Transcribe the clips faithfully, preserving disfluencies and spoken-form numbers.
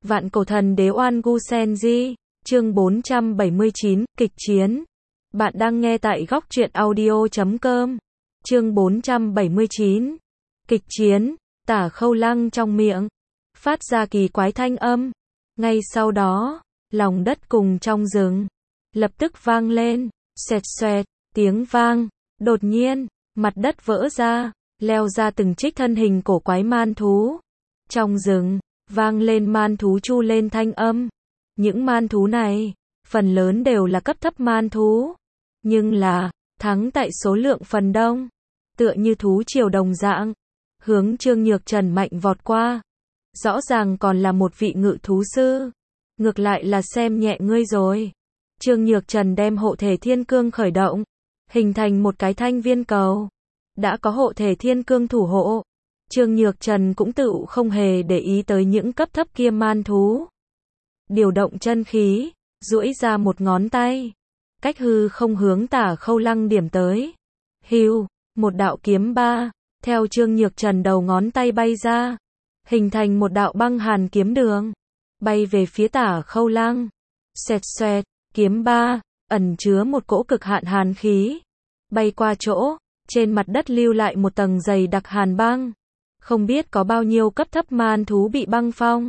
Vạn cổ thần đế Oan Gu Senji, chương bốn trăm bảy mươi chín, kịch chiến. Bạn đang nghe tại góc truyện audio chấm com. Chương bốn trăm bảy mươi chín. Kịch chiến, Tả Khâu Lăng trong miệng phát ra kỳ quái thanh âm. Ngay sau đó, lòng đất cùng trong rừng lập tức vang lên, xoẹt xoẹt, tiếng vang. Đột nhiên, mặt đất vỡ ra, leo ra từng trích thân hình cổ quái man thú. Trong rừng, vang lên man thú chu lên thanh âm. Những man thú này, phần lớn đều là cấp thấp man thú. Nhưng là, thắng tại số lượng phần đông. Tựa như thú triều đồng dạng. Hướng Trương Nhược Trần mạnh vọt qua. Rõ ràng còn là một vị ngự thú sư. Ngược lại là xem nhẹ ngươi rồi. Trương Nhược Trần đem hộ thể thiên cương khởi động. Hình thành một cái thanh viên cầu. Đã có hộ thể thiên cương thủ hộ. Trương Nhược Trần cũng tự không hề để ý tới những cấp thấp kia man thú. Điều động chân khí, duỗi ra một ngón tay. Cách hư không hướng Tả Khâu Lăng điểm tới. Hưu, một đạo kiếm ba, theo Trương Nhược Trần đầu ngón tay bay ra. Hình thành một đạo băng hàn kiếm đường. Bay về phía Tả Khâu Lăng. Xoẹt xoẹt, kiếm ba, ẩn chứa một cỗ cực hạn hàn khí. Bay qua chỗ, trên mặt đất lưu lại một tầng dày đặc hàn băng. Không biết có bao nhiêu cấp thấp man thú bị băng phong.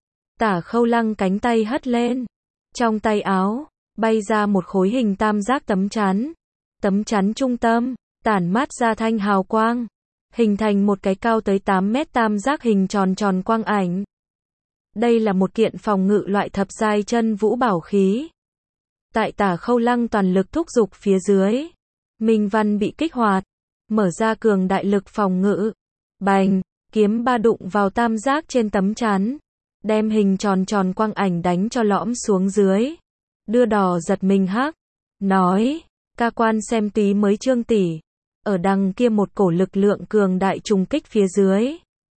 Tả Khâu Lăng cánh tay hất lên. Trong tay áo, bay ra một khối hình tam giác tấm chắn. Tấm chắn trung tâm, tản mát ra thanh hào quang. Hình thành một cái cao tới tám mét tam giác hình tròn tròn quang ảnh. Đây là một kiện phòng ngự loại thập giai chân vũ bảo khí. Tại Tả Khâu Lăng toàn lực thúc giục phía dưới. Minh văn bị kích hoạt. Mở ra cường đại lực phòng ngự. Bành, kiếm ba đụng vào tam giác trên tấm chắn. Đem hình tròn tròn quang ảnh đánh cho lõm xuống dưới. Đưa đỏ giật mình hắc. Nói, ca quan xem tí mới Trương tỷ. Ở đằng kia một cổ lực lượng cường đại trùng kích phía dưới.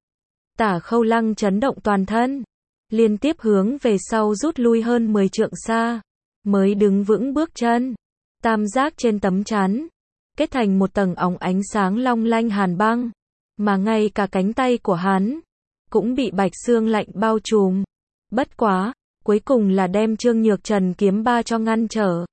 Tả Khâu Lăng chấn động toàn thân. Liên tiếp hướng về sau rút lui hơn mười trượng xa. Mới đứng vững bước chân. Tam giác trên tấm chắn. Kết thành một tầng óng ánh sáng long lanh hàn băng. Mà ngay cả cánh tay của hắn. Cũng bị bạch xương lạnh bao trùm. Bất quá, cuối cùng là đem Trương Nhược Trần kiếm ba cho ngăn trở.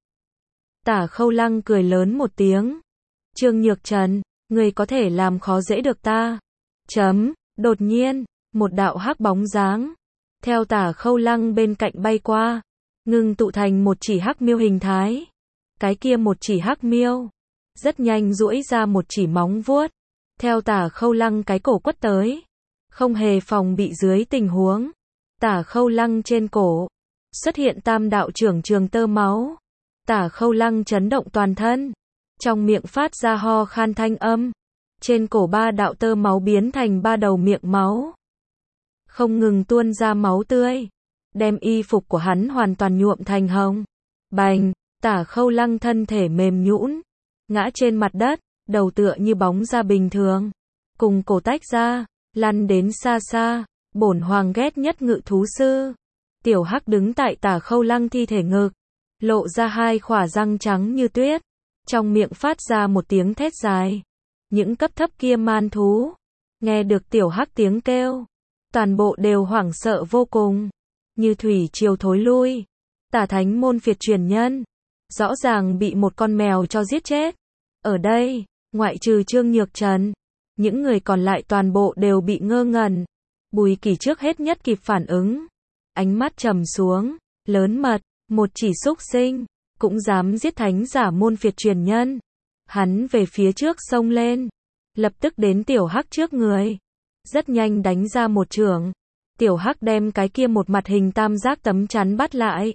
Tả Khâu Lăng cười lớn một tiếng. Trương Nhược Trần, người có thể làm khó dễ được ta. Chấm, đột nhiên, một đạo hắc bóng dáng. Theo Tả Khâu Lăng bên cạnh bay qua. Ngưng tụ thành một chỉ hắc miêu hình thái. Cái kia một chỉ hắc miêu. Rất nhanh duỗi ra một chỉ móng vuốt. Theo Tả Khâu Lăng cái cổ quất tới. Không hề phòng bị dưới tình huống. Tả Khâu Lăng trên cổ. Xuất hiện tam đạo trưởng trường tơ máu. Tả Khâu Lăng chấn động toàn thân. Trong miệng phát ra ho khan thanh âm. Trên cổ ba đạo tơ máu biến thành ba đầu miệng máu. Không ngừng tuôn ra máu tươi. Đem y phục của hắn hoàn toàn nhuộm thành hồng. Bành, Tả Khâu Lăng thân thể mềm nhũn. Ngã trên mặt đất, đầu tựa như bóng ra bình thường. Cùng cổ tách ra, lăn đến xa xa. Bổn hoàng ghét nhất ngự thú sư. Tiểu Hắc đứng tại Tả Khâu Lăng thi thể ngực. Lộ ra hai khỏa răng trắng như tuyết. Trong miệng phát ra một tiếng thét dài. Những cấp thấp kia man thú. Nghe được Tiểu Hắc tiếng kêu. Toàn bộ đều hoảng sợ vô cùng. Như thủy triều thối lui. Tả Thánh môn phiệt truyền nhân. Rõ ràng bị một con mèo cho giết chết. Ở đây, ngoại trừ Trương Nhược Trần. Những người còn lại toàn bộ đều bị ngơ ngẩn. Bùi Kỳ trước hết nhất kịp phản ứng. Ánh mắt trầm xuống. Lớn mật, một chỉ xúc sinh. Cũng dám giết thánh giả môn phiệt truyền nhân. Hắn về phía trước xông lên. Lập tức đến Tiểu Hắc trước người. Rất nhanh đánh ra một chưởng. Tiểu Hắc đem cái kia một mặt hình tam giác tấm chắn bắt lại.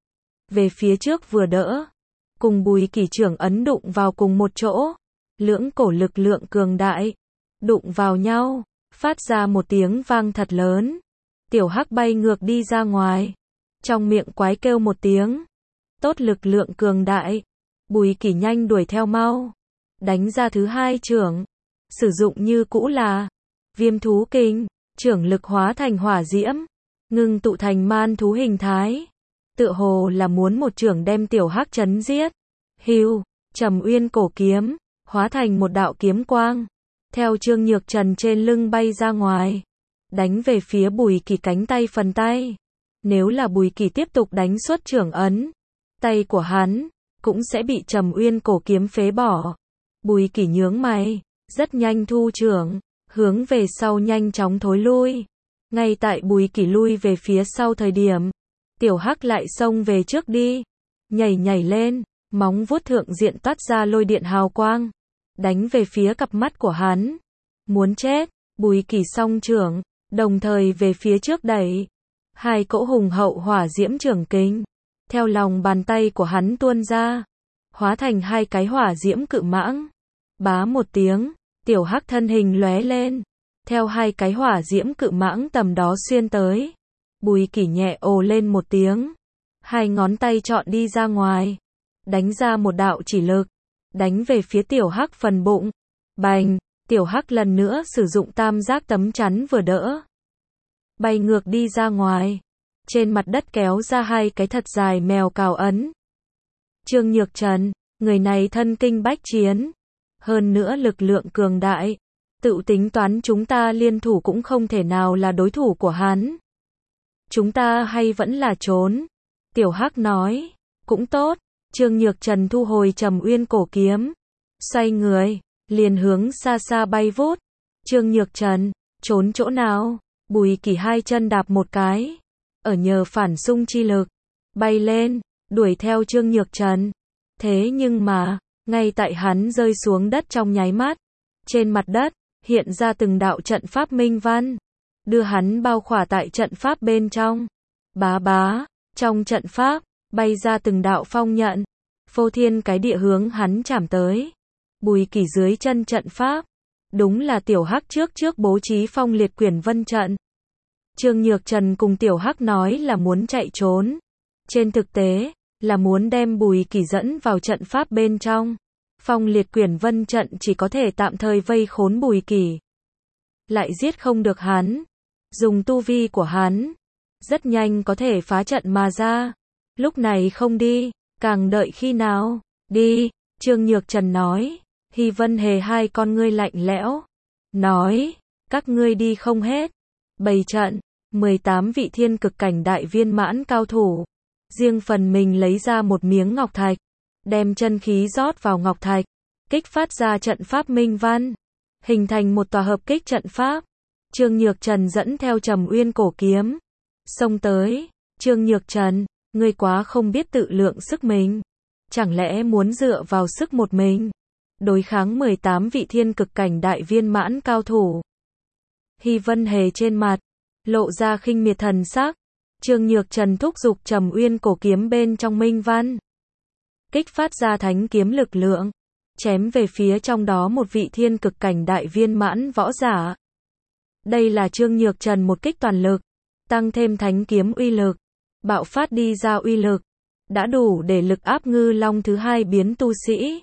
Về phía trước vừa đỡ. Cùng Bùi Kỳ trưởng ấn đụng vào cùng một chỗ. Lưỡng cổ lực lượng cường đại. Đụng vào nhau. Phát ra một tiếng vang thật lớn. Tiểu Hắc bay ngược đi ra ngoài. Trong miệng quái kêu một tiếng. Tốt lực lượng cường đại. Bùi Kỳ nhanh đuổi theo mau. Đánh ra thứ hai chưởng. Sử dụng như cũ là Viêm thú kinh. Chưởng lực hóa thành hỏa diễm. Ngưng tụ thành man thú hình thái. Tựa hồ là muốn một chưởng đem Tiểu Hắc chấn giết. Hưu, Trầm Uyên cổ kiếm. Hóa thành một đạo kiếm quang. Theo Trương Nhược Trần trên lưng bay ra ngoài. Đánh về phía Bùi Kỳ cánh tay phần tay. Nếu là Bùi Kỳ tiếp tục đánh xuất trưởng ấn, tay của hắn cũng sẽ bị Trầm Uyên cổ kiếm phế bỏ. Bùi Kỳ nhướng mày, rất nhanh thu trưởng, hướng về sau nhanh chóng thối lui. Ngay tại Bùi Kỳ lui về phía sau thời điểm, Tiểu Hắc lại xông về trước đi, nhảy nhảy lên, móng vuốt thượng diện toát ra lôi điện hào quang, đánh về phía cặp mắt của hắn. Muốn chết, Bùi Kỳ song trưởng, đồng thời về phía trước đẩy. Hai cỗ hùng hậu hỏa diễm trưởng kình, theo lòng bàn tay của hắn tuôn ra, hóa thành hai cái hỏa diễm cự mãng. Bá một tiếng, Tiểu Hắc thân hình lóe lên, theo hai cái hỏa diễm cự mãng tầm đó xuyên tới. Bùi Kỳ nhẹ ồ lên một tiếng, hai ngón tay chọn đi ra ngoài, đánh ra một đạo chỉ lực, đánh về phía Tiểu Hắc phần bụng. Bành, Tiểu Hắc lần nữa sử dụng tam giác tấm chắn vừa đỡ, bay ngược đi ra ngoài, trên mặt đất kéo ra hai cái thật dài mèo cào ấn. Trương Nhược Trần, người này thân kinh bách chiến, hơn nữa lực lượng cường đại, tự tính toán chúng ta liên thủ cũng không thể nào là đối thủ của hắn. Chúng ta hay vẫn là trốn. Tiểu Hắc nói, cũng tốt. Trương Nhược Trần thu hồi Trầm Uyên cổ kiếm, xoay người, liền hướng xa xa bay vút. Trương Nhược Trần, trốn chỗ nào? Bùi Kỳ hai chân đạp một cái, ở nhờ phản xung chi lực, bay lên, đuổi theo Trương Nhược Trần. Thế nhưng mà, ngay tại hắn rơi xuống đất trong nháy mắt, trên mặt đất hiện ra từng đạo trận pháp minh văn, đưa hắn bao khỏa tại trận pháp bên trong. Bá bá, trong trận pháp bay ra từng đạo phong nhận, phô thiên cái địa hướng hắn chạm tới. Bùi Kỳ dưới chân trận pháp, đúng là Tiểu Hắc trước trước bố trí phong liệt quyển vân trận. Trương Nhược Trần cùng Tiểu Hắc nói là muốn chạy trốn, trên thực tế là muốn đem Bùi Kỳ dẫn vào trận pháp bên trong. Phong liệt quyển vân trận chỉ có thể tạm thời vây khốn Bùi Kỳ, lại giết không được hắn. Dùng tu vi của hắn, rất nhanh có thể phá trận mà ra. Lúc này không đi, càng đợi khi nào? Đi, Trương Nhược Trần nói. Hy Vân Hề hai con ngươi lạnh lẽo, nói, các ngươi đi không hết. Bày trận, mười tám vị thiên cực cảnh đại viên mãn cao thủ, riêng phần mình lấy ra một miếng ngọc thạch, đem chân khí rót vào ngọc thạch, kích phát ra trận pháp minh văn, hình thành một tòa hợp kích trận pháp. Trương Nhược Trần dẫn theo Trầm Uyên cổ kiếm, xông tới. Trương Nhược Trần, ngươi quá không biết tự lượng sức mình, chẳng lẽ muốn dựa vào sức một mình đối kháng mười tám vị thiên cực cảnh đại viên mãn cao thủ? Hy Vân Hề trên mặt lộ ra khinh miệt thần sắc. Trương Nhược Trần thúc giục Trầm Uyên cổ kiếm bên trong minh văn, kích phát ra thánh kiếm lực lượng, chém về phía trong đó một vị thiên cực cảnh đại viên mãn võ giả. Đây là Trương Nhược Trần một kích toàn lực, tăng thêm thánh kiếm uy lực, bạo phát đi ra uy lực, đã đủ để lực áp Ngư Long thứ hai biến tu sĩ.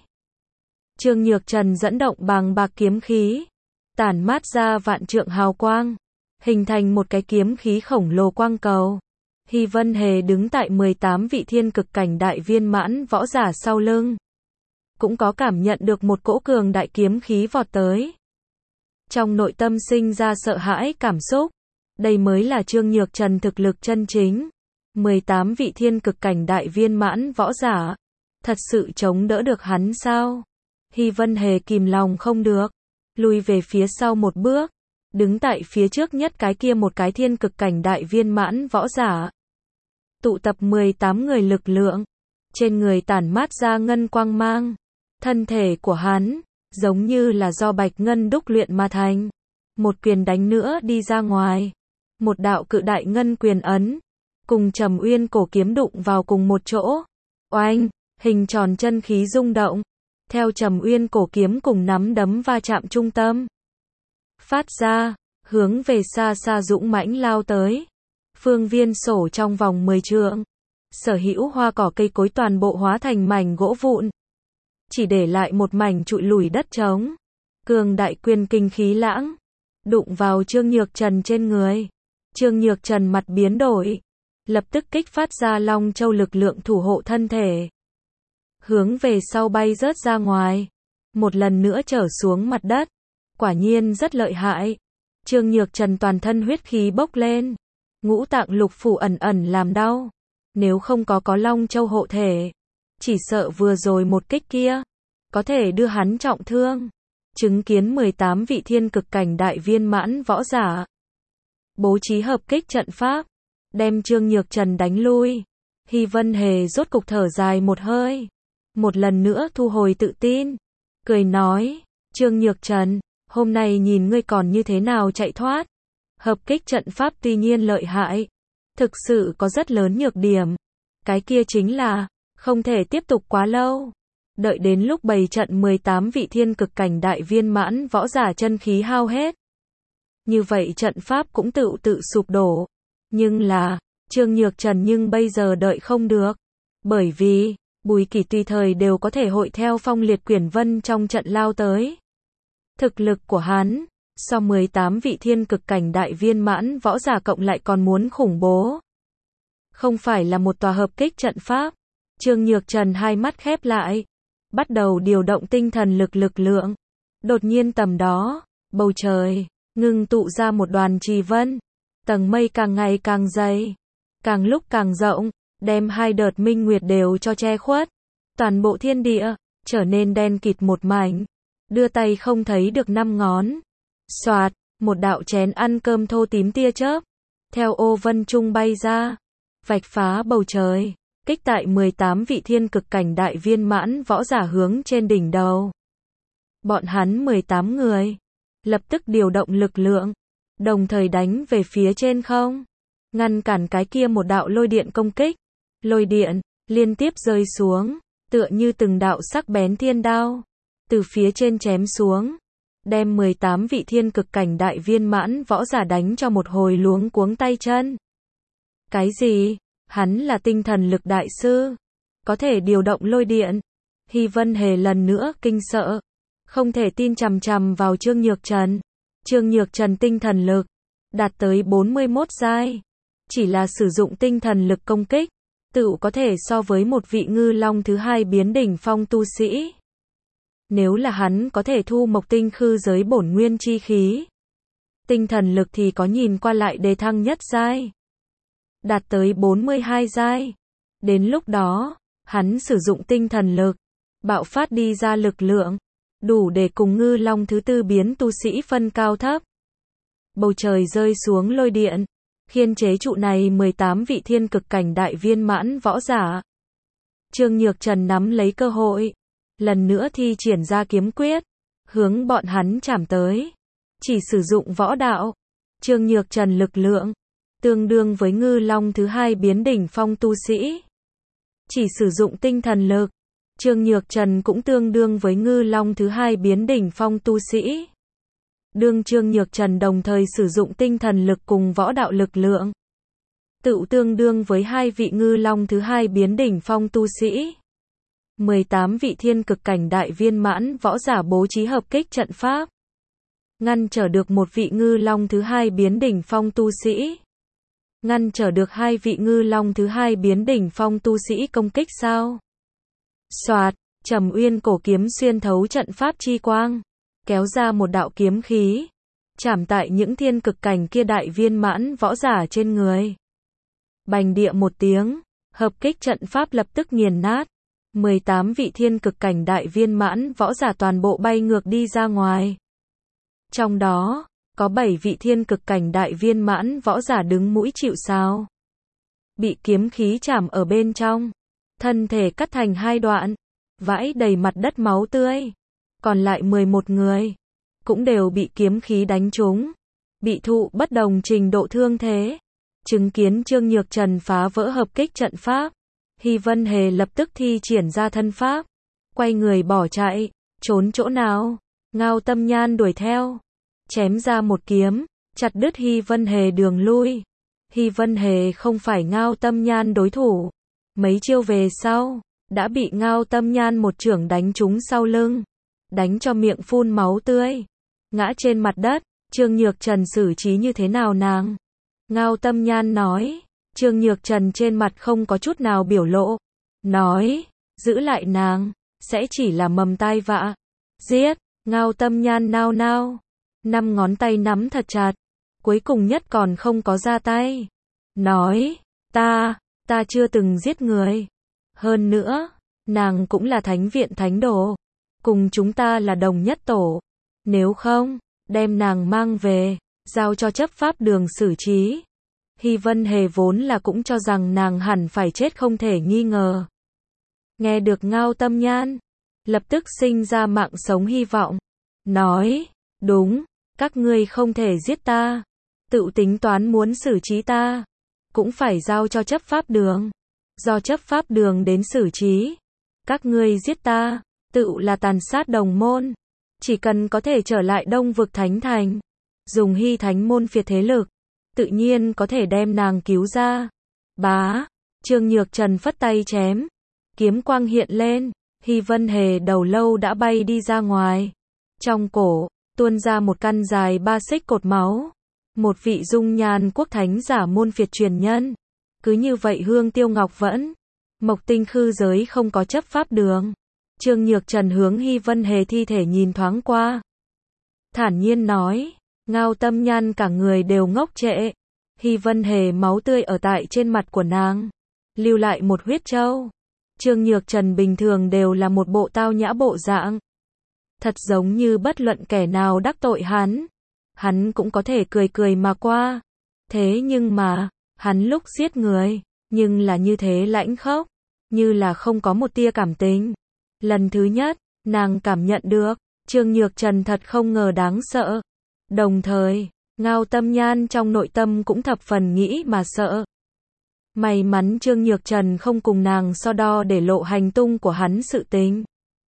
Trương Nhược Trần dẫn động bàng bạc kiếm khí, tản mát ra vạn trượng hào quang, hình thành một cái kiếm khí khổng lồ quang cầu. Hy Vân Hề đứng tại mười tám vị thiên cực cảnh đại viên mãn võ giả sau lưng, cũng có cảm nhận được một cỗ cường đại kiếm khí vọt tới. Trong nội tâm sinh ra sợ hãi cảm xúc. Đây mới là Trương Nhược Trần thực lực chân chính. mười tám vị thiên cực cảnh đại viên mãn võ giả, thật sự chống đỡ được hắn sao? Hy Vân Hề kìm lòng không được, lùi về phía sau một bước, đứng tại phía trước nhất cái kia một cái thiên cực cảnh đại viên mãn võ giả. Tụ tập mười tám người lực lượng, trên người tản mát ra ngân quang mang, thân thể của hắn giống như là do bạch ngân đúc luyện mà thành. Một quyền đánh nữa đi ra ngoài, một đạo cự đại ngân quyền ấn, cùng Trầm Uyên cổ kiếm đụng vào cùng một chỗ. Oanh, hình tròn chân khí rung động, theo Trầm Uyên cổ kiếm cùng nắm đấm va chạm trung tâm, phát ra, hướng về xa xa dũng mãnh lao tới. Phương viên sổ trong vòng mười trượng, sở hữu hoa cỏ cây cối toàn bộ hóa thành mảnh gỗ vụn, chỉ để lại một mảnh trụi lủi đất trống. Cường đại quyền kinh khí lãng, đụng vào Trương Nhược Trần trên người. Trương Nhược Trần mặt biến đổi, lập tức kích phát ra Long Châu lực lượng thủ hộ thân thể, hướng về sau bay rớt ra ngoài, một lần nữa trở xuống mặt đất. Quả nhiên rất lợi hại. Trương Nhược Trần toàn thân huyết khí bốc lên, ngũ tạng lục phủ ẩn ẩn làm đau. Nếu không có có Long Châu hộ thể, chỉ sợ vừa rồi một kích kia, có thể đưa hắn trọng thương. Chứng kiến mười tám vị thiên cực cảnh đại viên mãn võ giả, bố trí hợp kích trận pháp, đem Trương Nhược Trần đánh lui. Hy Vân Hề rốt cục thở dài một hơi, một lần nữa thu hồi tự tin, cười nói, Trương Nhược Trần, hôm nay nhìn ngươi còn như thế nào chạy thoát. Hợp kích trận pháp tuy nhiên lợi hại, thực sự có rất lớn nhược điểm. Cái kia chính là, không thể tiếp tục quá lâu. Đợi đến lúc bày trận mười tám vị thiên cực cảnh đại viên mãn võ giả chân khí hao hết, như vậy trận pháp cũng tự tự sụp đổ. Nhưng là, Trương Nhược Trần nhưng bây giờ đợi không được. Bởi vì, Bùi Kỷ tùy thời đều có thể hội theo Phong Liệt Quyển Vân trong trận lao tới. Thực lực của hắn, so mười tám vị thiên cực cảnh đại viên mãn võ giả cộng lại còn muốn khủng bố. Không phải là một tòa hợp kích trận pháp. Trương Nhược Trần hai mắt khép lại, bắt đầu điều động tinh thần lực lực lượng. Đột nhiên tầm đó, bầu trời ngưng tụ ra một đoàn trì vân, tầng mây càng ngày càng dày, càng lúc càng rộng, đem hai đợt minh nguyệt đều cho che khuất. Toàn bộ thiên địa trở nên đen kịt một mảnh, đưa tay không thấy được năm ngón. Soạt, một đạo chén ăn cơm thô tím tia chớp theo ô vân trung bay ra, vạch phá bầu trời, kích tại mười tám vị thiên cực cảnh đại viên mãn võ giả hướng trên đỉnh đầu. Bọn hắn mười tám người lập tức điều động lực lượng, đồng thời đánh về phía trên không, ngăn cản cái kia một đạo lôi điện công kích. Lôi điện liên tiếp rơi xuống, tựa như từng đạo sắc bén thiên đao, từ phía trên chém xuống, đem mười tám vị thiên cực cảnh đại viên mãn võ giả đánh cho một hồi luống cuống tay chân. Cái gì? Hắn là tinh thần lực đại sư, có thể điều động lôi điện. Hy Vân Hề lần nữa kinh sợ, không thể tin chằm chằm vào Trương Nhược Trần. Trương Nhược Trần tinh thần lực đạt tới bốn mươi mốt giai, chỉ là sử dụng tinh thần lực công kích, tự có thể so với một vị ngư long thứ hai biến đỉnh phong tu sĩ. Nếu là hắn có thể thu mộc tinh khư giới bổn nguyên chi khí, tinh thần lực thì có nhìn qua lại đề thăng nhất giai, đạt tới bốn mươi hai giai. Đến lúc đó, hắn sử dụng tinh thần lực, bạo phát đi ra lực lượng, đủ để cùng ngư long thứ tư biến tu sĩ phân cao thấp. Bầu trời rơi xuống lôi điện, khiên chế trụ này mười tám vị thiên cực cảnh đại viên mãn võ giả. Trương Nhược Trần nắm lấy cơ hội, lần nữa thi triển ra kiếm quyết, hướng bọn hắn chạm tới. Chỉ sử dụng võ đạo, Trương Nhược Trần lực lượng tương đương với ngư long thứ hai biến đỉnh phong tu sĩ. Chỉ sử dụng tinh thần lực, Trương Nhược Trần cũng tương đương với ngư long thứ hai biến đỉnh phong tu sĩ. Đương Trương Nhược Trần đồng thời sử dụng tinh thần lực cùng võ đạo lực lượng, tự tương đương với hai vị ngư long thứ hai biến đỉnh phong tu sĩ. mười tám vị thiên cực cảnh đại viên mãn võ giả bố trí hợp kích trận pháp, ngăn trở được một vị ngư long thứ hai biến đỉnh phong tu sĩ. Ngăn trở được hai vị ngư long thứ hai biến đỉnh phong tu sĩ công kích sao? Soạt, Trầm Uyên cổ kiếm xuyên thấu trận pháp chi quang, kéo ra một đạo kiếm khí, chạm tại những thiên cực cảnh kia đại viên mãn võ giả trên người. Bành địa một tiếng, hợp kích trận pháp lập tức nghiền nát. mười tám vị thiên cực cảnh đại viên mãn võ giả toàn bộ bay ngược đi ra ngoài. Trong đó, có bảy vị thiên cực cảnh đại viên mãn võ giả đứng mũi chịu sào, bị kiếm khí chạm ở bên trong, thân thể cắt thành hai đoạn, vãi đầy mặt đất máu tươi. Còn lại mười một người, cũng đều bị kiếm khí đánh trúng, bị thụ bất đồng trình độ thương thế. Chứng kiến Trương Nhược Trần phá vỡ hợp kích trận pháp, Hy Vân Hề lập tức thi triển ra thân pháp, quay người bỏ chạy. Trốn chỗ nào? Ngao Tâm Nhan đuổi theo, chém ra một kiếm, chặt đứt Hy Vân Hề đường lui. Hy Vân Hề không phải Ngao Tâm Nhan đối thủ. Mấy chiêu về sau, đã bị Ngao Tâm Nhan một chưởng đánh trúng sau lưng, đánh cho miệng phun máu tươi, ngã trên mặt đất. Trương Nhược Trần xử trí như thế nào nàng? Ngao Tâm Nhan nói. Trương Nhược Trần trên mặt không có chút nào biểu lộ, nói, giữ lại nàng, sẽ chỉ là mầm tai vạ. Giết! Ngao Tâm Nhan nao nao, năm ngón tay nắm thật chặt, cuối cùng nhất còn không có ra tay. nói, ta, ta chưa từng giết người. Hơn nữa, nàng cũng là thánh viện thánh đồ. Cùng chúng ta là đồng nhất tổ. Nếu không, đem nàng mang về, giao cho chấp pháp đường xử trí. Hy Vân Hề vốn là cũng cho rằng nàng hẳn phải chết không thể nghi ngờ. Nghe được Ngao Tâm Nhan, lập tức sinh ra mạng sống hy vọng. Nói, đúng, các ngươi không thể giết ta. Tự tính toán muốn xử trí ta, cũng phải giao cho chấp pháp đường. Do chấp pháp đường đến xử trí. Các ngươi giết ta, tự là tàn sát đồng môn. Chỉ cần có thể trở lại Đông vực Thánh Thành, dùng Hy Thánh môn phiệt thế lực, tự nhiên có thể đem nàng cứu ra. Bá, Trương Nhược Trần phất tay chém, kiếm quang hiện lên, Hy Vân Hề đầu lâu đã bay đi ra ngoài. Trong cổ, tuôn ra một căn dài ba xích cột máu. Một vị dung nhan quốc thánh giả môn phiệt truyền nhân. Cứ như vậy Hương Tiêu Ngọc Vẫn, Mộc Tinh khư giới không có chấp pháp đường. Trương Nhược Trần hướng Hy Vân Hề thi thể nhìn thoáng qua. Thản nhiên nói, Ngao Tâm Nhan cả người đều ngốc trệ. Hy Vân Hề máu tươi ở tại trên mặt của nàng, lưu lại một huyết châu. Trương Nhược Trần bình thường đều là một bộ tao nhã bộ dạng. Thật giống như bất luận kẻ nào đắc tội hắn, hắn cũng có thể cười cười mà qua. Thế nhưng mà, hắn lúc giết người, nhưng là như thế lãnh khốc, như là không có một tia cảm tình. Lần thứ nhất, nàng cảm nhận được, Trương Nhược Trần thật không ngờ đáng sợ. Đồng thời, Ngao Tâm Nhan trong nội tâm cũng thập phần nghĩ mà sợ. May mắn Trương Nhược Trần không cùng nàng so đo để lộ hành tung của hắn sự tình.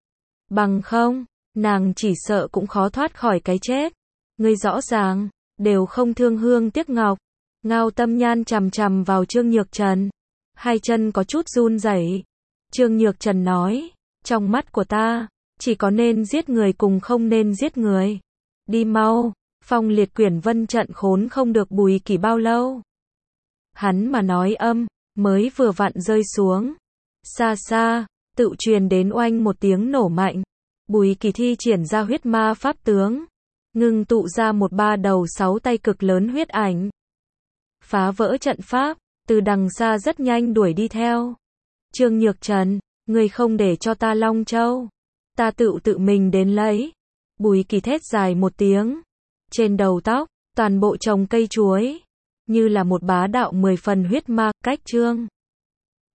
Bằng không, nàng chỉ sợ cũng khó thoát khỏi cái chết. Ngươi rõ ràng, đều không thương hương tiếc ngọc. Ngao Tâm Nhan chằm chằm vào Trương Nhược Trần. Hai chân có chút run rẩy. Trương Nhược Trần nói, trong mắt của ta, chỉ có nên giết người cùng không nên giết người. Đi mau, Phong Liệt Quyển Vân trận khốn không được Bùi Kỳ bao lâu. Hắn mà nói âm, mới vừa vặn rơi xuống. Xa xa, tự truyền đến oanh một tiếng nổ mạnh. Bùi Kỳ thi triển ra huyết ma pháp tướng, ngưng tụ ra một ba đầu sáu tay cực lớn huyết ảnh. Phá vỡ trận pháp, từ đằng xa rất nhanh đuổi đi theo. Trương Nhược Trần, ngươi không để cho ta Long Châu, ta tự tự mình đến lấy. Bùi Kỳ thét dài một tiếng. Trên đầu tóc, toàn bộ trồng cây chuối, như là một bá đạo mười phần huyết ma, cách trương